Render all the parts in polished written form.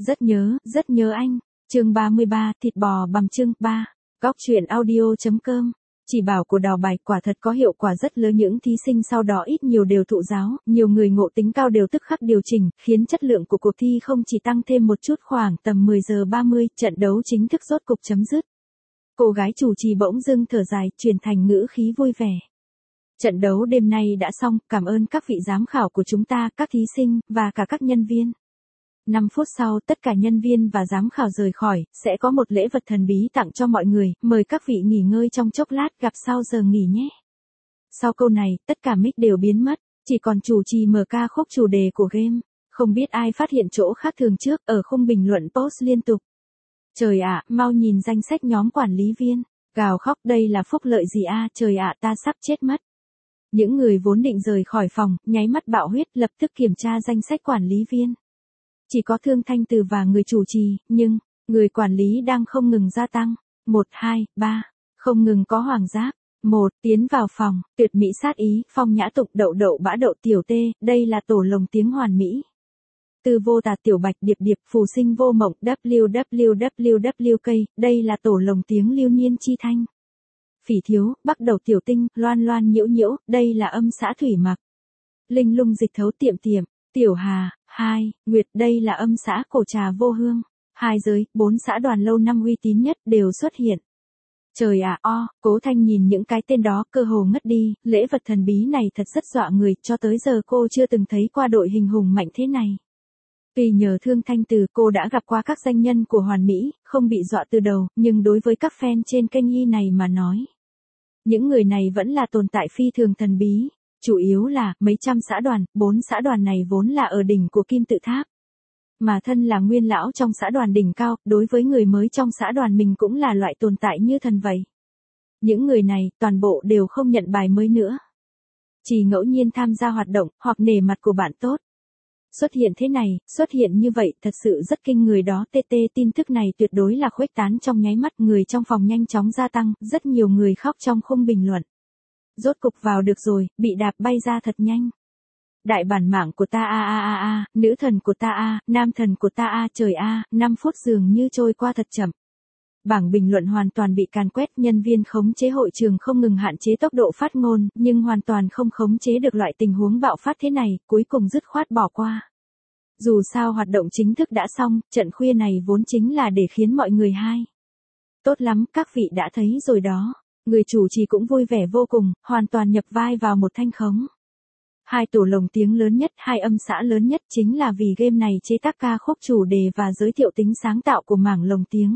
Rất nhớ anh. Chương 33, thịt bò bằm chương 3. Góc truyện audio.com. Chỉ bảo của Đào Bài quả thật có hiệu quả rất lớn, những thí sinh sau đó ít nhiều đều thụ giáo, nhiều người ngộ tính cao đều tức khắc điều chỉnh, khiến chất lượng của cuộc thi không chỉ tăng thêm một chút. Khoảng tầm 10 giờ 30, trận đấu chính thức rốt cục chấm dứt. Cô gái chủ trì bỗng dưng thở dài, chuyển thành ngữ khí vui vẻ. Trận đấu đêm nay đã xong, cảm ơn các vị giám khảo của chúng ta, các thí sinh, và cả các nhân viên. 5 phút sau, tất cả nhân viên và giám khảo rời khỏi, sẽ có một lễ vật thần bí tặng cho mọi người, mời các vị nghỉ ngơi trong chốc lát, gặp sau giờ nghỉ nhé. Sau câu này, tất cả mic đều biến mất, chỉ còn chủ trì mở ca khúc chủ đề của game. Không biết ai phát hiện chỗ khác thường trước, ở khung bình luận post liên tục. Trời ạ, mau nhìn danh sách nhóm quản lý viên. Gào khóc, đây là phúc lợi gì a, trời ạ, ta sắp chết mất. Những người vốn định rời khỏi phòng, nháy mắt bạo huyết, lập tức kiểm tra danh sách quản lý viên. Chỉ có Thương Thanh Từ và người chủ trì, nhưng, người quản lý đang không ngừng gia tăng. 1, 2, 3, không ngừng có Hoàng Giáp. 1, tiến vào phòng, tuyệt mỹ sát ý, phong nhã tục, đậu đậu bã đậu tiểu tê, đây là tổ lồng tiếng hoàn mỹ. Từ vô tà tiểu bạch điệp điệp, phù sinh vô mộng, wwwk, đây là tổ lồng tiếng lưu niên chi thanh. Phỉ thiếu, bắc đầu tiểu tinh, loan loan nhiễu nhiễu, đây là âm xã thủy mặc. Linh lung dịch thấu tiệm tiệm, tiểu hà, 2, nguyệt, đây là âm xã cổ trà vô hương. 2 giới, 4 xã đoàn lâu năm uy tín nhất đều xuất hiện. Trời ạ, Cố Thanh nhìn những cái tên đó cơ hồ ngất đi, lễ vật thần bí này thật rất dọa người, cho tới giờ cô chưa từng thấy qua đội hình hùng mạnh thế này. Tuy nhờ Thương Thanh Từ cô đã gặp qua các danh nhân của hoàn mỹ, không bị dọa từ đầu, nhưng đối với các fan trên kênh y này mà nói. Những người này vẫn là tồn tại phi thường thần bí, chủ yếu là mấy trăm xã đoàn, 4 xã đoàn này vốn là ở đỉnh của kim tự tháp. Mà thân là nguyên lão trong xã đoàn đỉnh cao, đối với người mới trong xã đoàn mình cũng là loại tồn tại như thần vậy. Những người này, toàn bộ đều không nhận bài mới nữa. Chỉ ngẫu nhiên tham gia hoạt động, hoặc nể mặt của bạn tốt. Xuất hiện thế này, xuất hiện như vậy, thật sự rất kinh người đó. Tin tức này tuyệt đối là khuếch tán trong nháy mắt, người trong phòng nhanh chóng gia tăng, rất nhiều người khóc trong khung bình luận. Rốt cục vào được rồi, bị đạp bay ra thật nhanh. Đại bản mạng của ta nữ thần của ta nam thần của ta trời 5 phút dường như trôi qua thật chậm. Bảng bình luận hoàn toàn bị càn quét, nhân viên khống chế hội trường không ngừng hạn chế tốc độ phát ngôn, nhưng hoàn toàn không khống chế được loại tình huống bạo phát thế này, cuối cùng dứt khoát bỏ qua. Dù sao hoạt động chính thức đã xong, trận khuya này vốn chính là để khiến mọi người hay. Tốt lắm, các vị đã thấy rồi đó. Người chủ trì cũng vui vẻ vô cùng, hoàn toàn nhập vai vào một thanh khống. 2 tổ lồng tiếng lớn nhất, 2 âm xã lớn nhất chính là vì game này chế tác ca khúc chủ đề và giới thiệu tính sáng tạo của mảng lồng tiếng.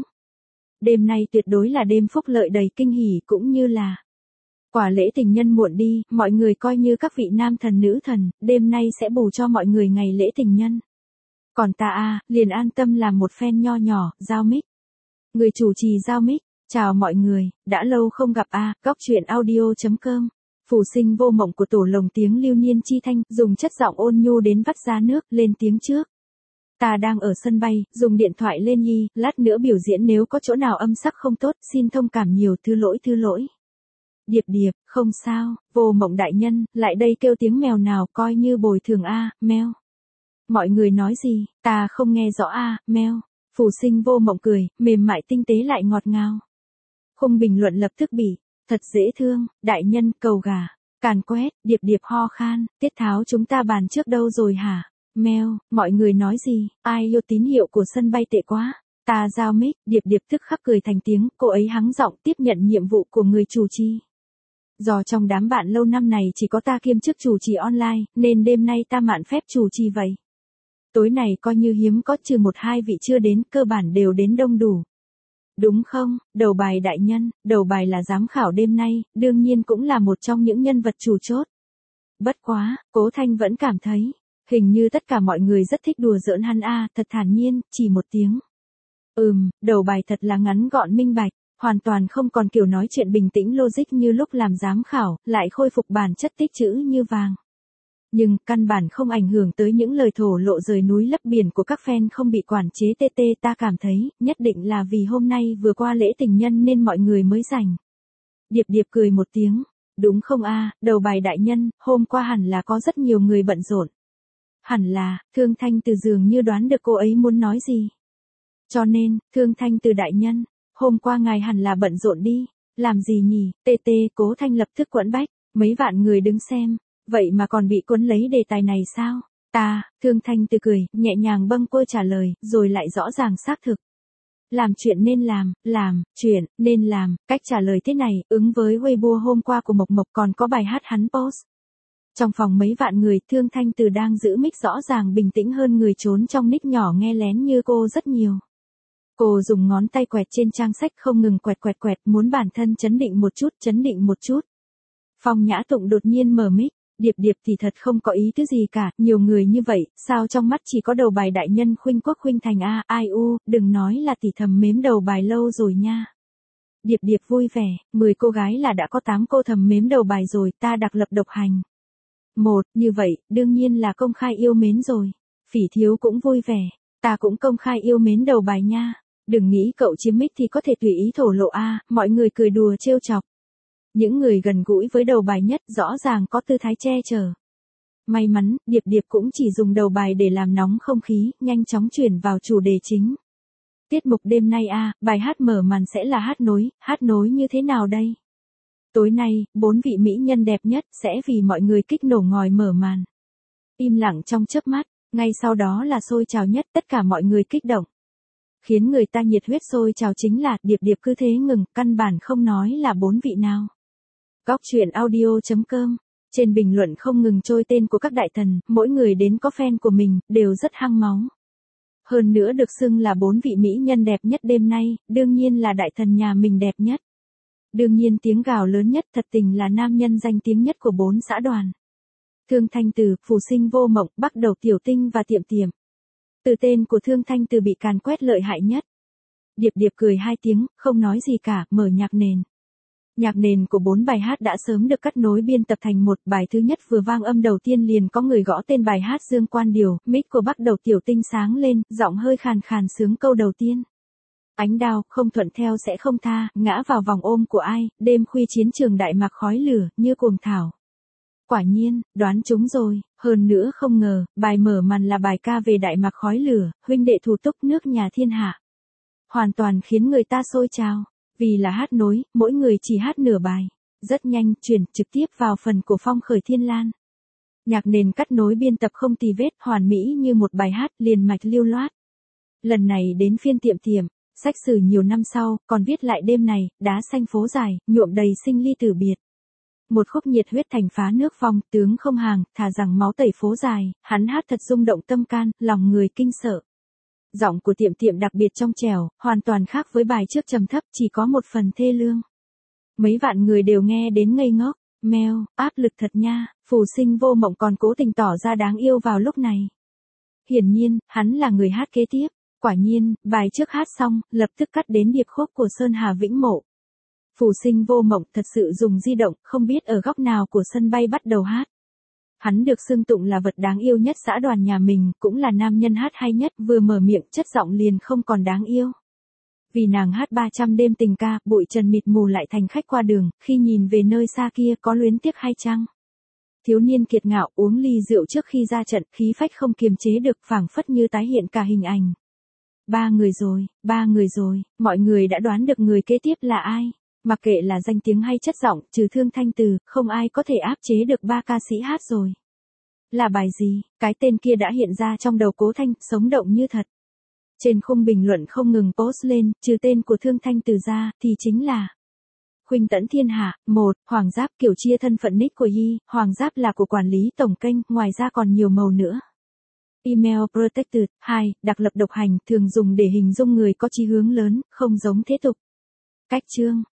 Đêm nay tuyệt đối là đêm phúc lợi đầy kinh hỉ, cũng như là quả lễ tình nhân muộn đi, mọi người coi như các vị nam thần nữ thần, đêm nay sẽ bù cho mọi người ngày lễ tình nhân. Còn ta liền an tâm làm một fan nho nhỏ, giao mic. Người chủ trì giao mic, chào mọi người, đã lâu không gặp góc truyện audio.com. Phù sinh vô mộng của tổ lồng tiếng lưu niên chi thanh, dùng chất giọng ôn nhu đến vắt ra nước, lên tiếng trước. Ta đang ở sân bay, dùng điện thoại lên lát nữa biểu diễn, nếu có chỗ nào âm sắc không tốt, xin thông cảm nhiều, thứ lỗi. Điệp điệp, không sao, vô mộng đại nhân, lại đây kêu tiếng mèo nào, coi như bồi thường mèo. Mọi người nói gì, ta không nghe rõ mèo. Phù sinh vô mộng cười, mềm mại tinh tế lại ngọt ngào. Khung bình luận lập tức bị, thật dễ thương, đại nhân, cầu gà, càn quét, điệp điệp ho khan, Tiết Tháo chúng ta bàn trước đâu rồi hả? Mèo, mọi người nói gì, ai yêu tín hiệu của sân bay tệ quá. Ta giao mic, điệp điệp tức khắc cười thành tiếng, cô ấy hắng giọng tiếp nhận nhiệm vụ của người chủ trì. Do trong đám bạn lâu năm này chỉ có ta kiêm chức chủ trì online, nên đêm nay ta mạn phép chủ trì vậy. Tối này coi như hiếm có, trừ 1-2 vị chưa đến, cơ bản đều đến đông đủ. Đúng không, Đầu Bài đại nhân, Đầu Bài là giám khảo đêm nay, đương nhiên cũng là một trong những nhân vật chủ chốt. Bất quá, Cố Thanh vẫn cảm thấy, hình như tất cả mọi người rất thích đùa giỡn hắn thật thản nhiên, chỉ một tiếng. Đầu Bài thật là ngắn gọn minh bạch, hoàn toàn không còn kiểu nói chuyện bình tĩnh logic như lúc làm giám khảo, lại khôi phục bản chất tích chữ như vàng. Nhưng, căn bản không ảnh hưởng tới những lời thổ lộ rời núi lấp biển của các fan không bị quản chế. Ta cảm thấy, nhất định là vì hôm nay vừa qua lễ tình nhân nên mọi người mới rảnh. Điệp điệp cười một tiếng, đúng không Đầu Bài đại nhân, hôm qua hẳn là có rất nhiều người bận rộn. Hẳn là, Thương Thanh Từ dường như đoán được cô ấy muốn nói gì. Cho nên, Thương Thanh Từ đại nhân, hôm qua ngài hẳn là bận rộn đi. Làm gì nhỉ? Tê tê, Cố Thanh lập tức quẫn bách, mấy vạn người đứng xem, vậy mà còn bị cuốn lấy đề tài này sao? Thương Thanh Từ cười, nhẹ nhàng bâng quơ trả lời, rồi lại rõ ràng xác thực. Làm chuyện nên làm chuyện nên làm, cách trả lời thế này, ứng với Weibo hôm qua của Mộc Mộc còn có bài hát hắn post. Trong phòng mấy vạn người, Thương Thanh Từ đang giữ mic rõ ràng bình tĩnh hơn người trốn trong nick nhỏ nghe lén như cô rất nhiều. Cô dùng ngón tay quẹt trên trang sách không ngừng quẹt, muốn bản thân chấn định một chút. Phong Nhã Tụng đột nhiên mở mic, Điệp thì thật không có ý thứ gì cả, nhiều người như vậy, sao trong mắt chỉ có đầu bài đại nhân Khuynh Quốc Khuynh Thành ai u, đừng nói là tỷ thầm mếm đầu bài lâu rồi nha. Điệp vui vẻ, 10 cô gái là đã có 8 cô thầm mếm đầu bài rồi, ta đặc lập độc hành. Như vậy, đương nhiên là công khai yêu mến rồi. Phỉ Thiếu cũng vui vẻ, ta cũng công khai yêu mến đầu bài nha. Đừng nghĩ cậu chiếm mic thì có thể tùy ý thổ lộ mọi người cười đùa trêu chọc. Những người gần gũi với đầu bài nhất rõ ràng có tư thái che chở. May mắn, Điệp cũng chỉ dùng đầu bài để làm nóng không khí, nhanh chóng chuyển vào chủ đề chính. Tiết mục đêm nay bài hát mở màn sẽ là hát nối như thế nào đây? Tối nay, 4 vị mỹ nhân đẹp nhất sẽ vì mọi người kích nổ ngòi mở màn. Im lặng trong chớp mắt, ngay sau đó là sôi trào nhất, tất cả mọi người kích động. Khiến người ta nhiệt huyết sôi trào chính là Điệp cứ thế ngừng, căn bản không nói là 4 vị nào. Góc truyện audio.com, trên bình luận không ngừng trôi tên của các đại thần, mỗi người đến có fan của mình, đều rất hăng máu. Hơn nữa được xưng là 4 vị mỹ nhân đẹp nhất đêm nay, đương nhiên là đại thần nhà mình đẹp nhất. Đương nhiên tiếng gào lớn nhất thật tình là nam nhân danh tiếng nhất của 4 xã đoàn. Thương Thanh Từ, Phù Sinh Vô Mộng, Bắc Đầu Tiểu Tinh và Tiệm Tiệm. Từ tên của Thương Thanh Từ bị càn quét lợi hại nhất. Điệp cười 2 tiếng, không nói gì cả, mở nhạc nền. Nhạc nền của 4 bài hát đã sớm được cắt nối biên tập thành một, bài thứ nhất vừa vang âm đầu tiên liền có người gõ tên bài hát Dương Quan Điều, mic của Bắc Đầu Tiểu Tinh sáng lên, giọng hơi khàn khàn sướng câu đầu tiên. Ánh đao, không thuận theo sẽ không tha, ngã vào vòng ôm của ai, đêm khuya chiến trường đại mạc khói lửa, như cuồng thảo. Quả nhiên, đoán trúng rồi, hơn nữa không ngờ, bài mở màn là bài ca về đại mạc khói lửa, huynh đệ thủ túc nước nhà thiên hạ. Hoàn toàn khiến người ta sôi trào. Vì là hát nối, mỗi người chỉ hát nửa bài. Rất nhanh, chuyển trực tiếp vào phần của Phong Khởi Thiên Lan. Nhạc nền cắt nối biên tập không tì vết, hoàn mỹ như một bài hát, liền mạch lưu loát. Lần này đến phiên Tiệm, sách sử nhiều năm sau, còn viết lại đêm này, đá xanh phố dài, nhuộm đầy sinh ly tử biệt. Một khúc nhiệt huyết thành phá nước Phong, tướng không hàng, thà rằng máu tẩy phố dài, hắn hát thật rung động tâm can, lòng người kinh sợ. Giọng của Tiệm đặc biệt trong trẻo, hoàn toàn khác với bài trước trầm thấp, chỉ có một phần thê lương. Mấy vạn người đều nghe đến ngây ngốc, meo, áp lực thật nha, Phù Sinh Vô Mộng còn cố tình tỏ ra đáng yêu vào lúc này. Hiển nhiên, hắn là người hát kế tiếp. Quả nhiên, bài trước hát xong, lập tức cắt đến điệp khúc của Sơn Hà Vĩnh Mộ. Phù Sinh Vô Mộng thật sự dùng di động, không biết ở góc nào của sân bay bắt đầu hát. Hắn được xưng tụng là vật đáng yêu nhất xã đoàn nhà mình, cũng là nam nhân hát hay nhất, vừa mở miệng chất giọng liền không còn đáng yêu. Vì nàng hát 300 đêm tình ca, bụi trần mịt mù lại thành khách qua đường, khi nhìn về nơi xa kia có luyến tiếc hay chăng? Thiếu niên kiệt ngạo uống ly rượu trước khi ra trận, khí phách không kiềm chế được, phảng phất như tái hiện cả hình ảnh. Ba người rồi, mọi người đã đoán được người kế tiếp là ai. Mặc kệ là danh tiếng hay chất giọng, trừ Thương Thanh Từ, không ai có thể áp chế được 3 ca sĩ hát rồi. Là bài gì? Cái tên kia đã hiện ra trong đầu Cố Thanh, sống động như thật. Trên khung bình luận không ngừng post lên, trừ tên của Thương Thanh Từ ra, thì chính là Khuynh Tẫn Thiên Hạ. 1. Hoàng Giáp, kiểu chia thân phận nick của Yi, Hoàng Giáp là của quản lý tổng kênh, ngoài ra còn nhiều màu nữa. Email Protected. 2. Đặc lập độc hành, thường dùng để hình dung người có chí hướng lớn, không giống thế tục. Cách chương